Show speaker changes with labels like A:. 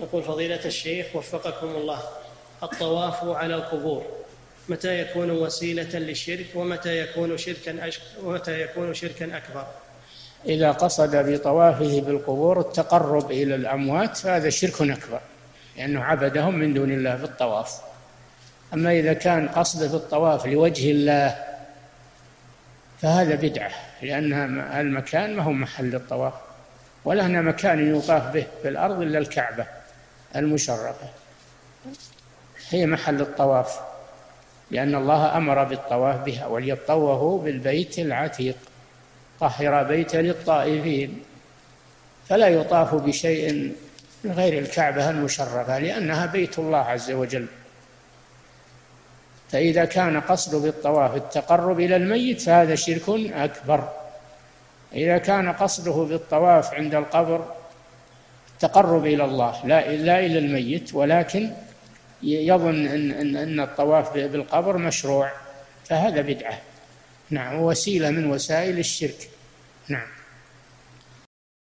A: يقول فضيلة الشيخ وفقكم الله، الطواف على القبور متى يكون وسيلة للشرك ومتى يكون شركا أكبر؟
B: إذا قصد بطوافه بالقبور التقرب إلى الأموات فهذا شرك أكبر، لأنه عبدهم من دون الله بالطواف. أما إذا كان قصده في الطواف لوجه الله فهذا بدعة، لأن المكان ما هو محل الطواف، ولا هنا مكان يطاف به في الأرض إلا الكعبة المشرفة هي محل الطواف، لأن الله أمر بالطواف بها، وليطوفوا بالبيت العتيق طهر بيت للطائفين. فلا يطاف بشيء من غير الكعبة المشرفة لأنها بيت الله عز وجل. فإذا كان قصد بالطواف التقرب إلى الميت فهذا شرك أكبر. إذا كان قصده بالطواف عند القبر التقرب إلى الله لا إلى الميت، ولكن يظن أن الطواف بالقبر مشروع، فهذا بدعة. نعم، وسيلة من وسائل الشرك. نعم.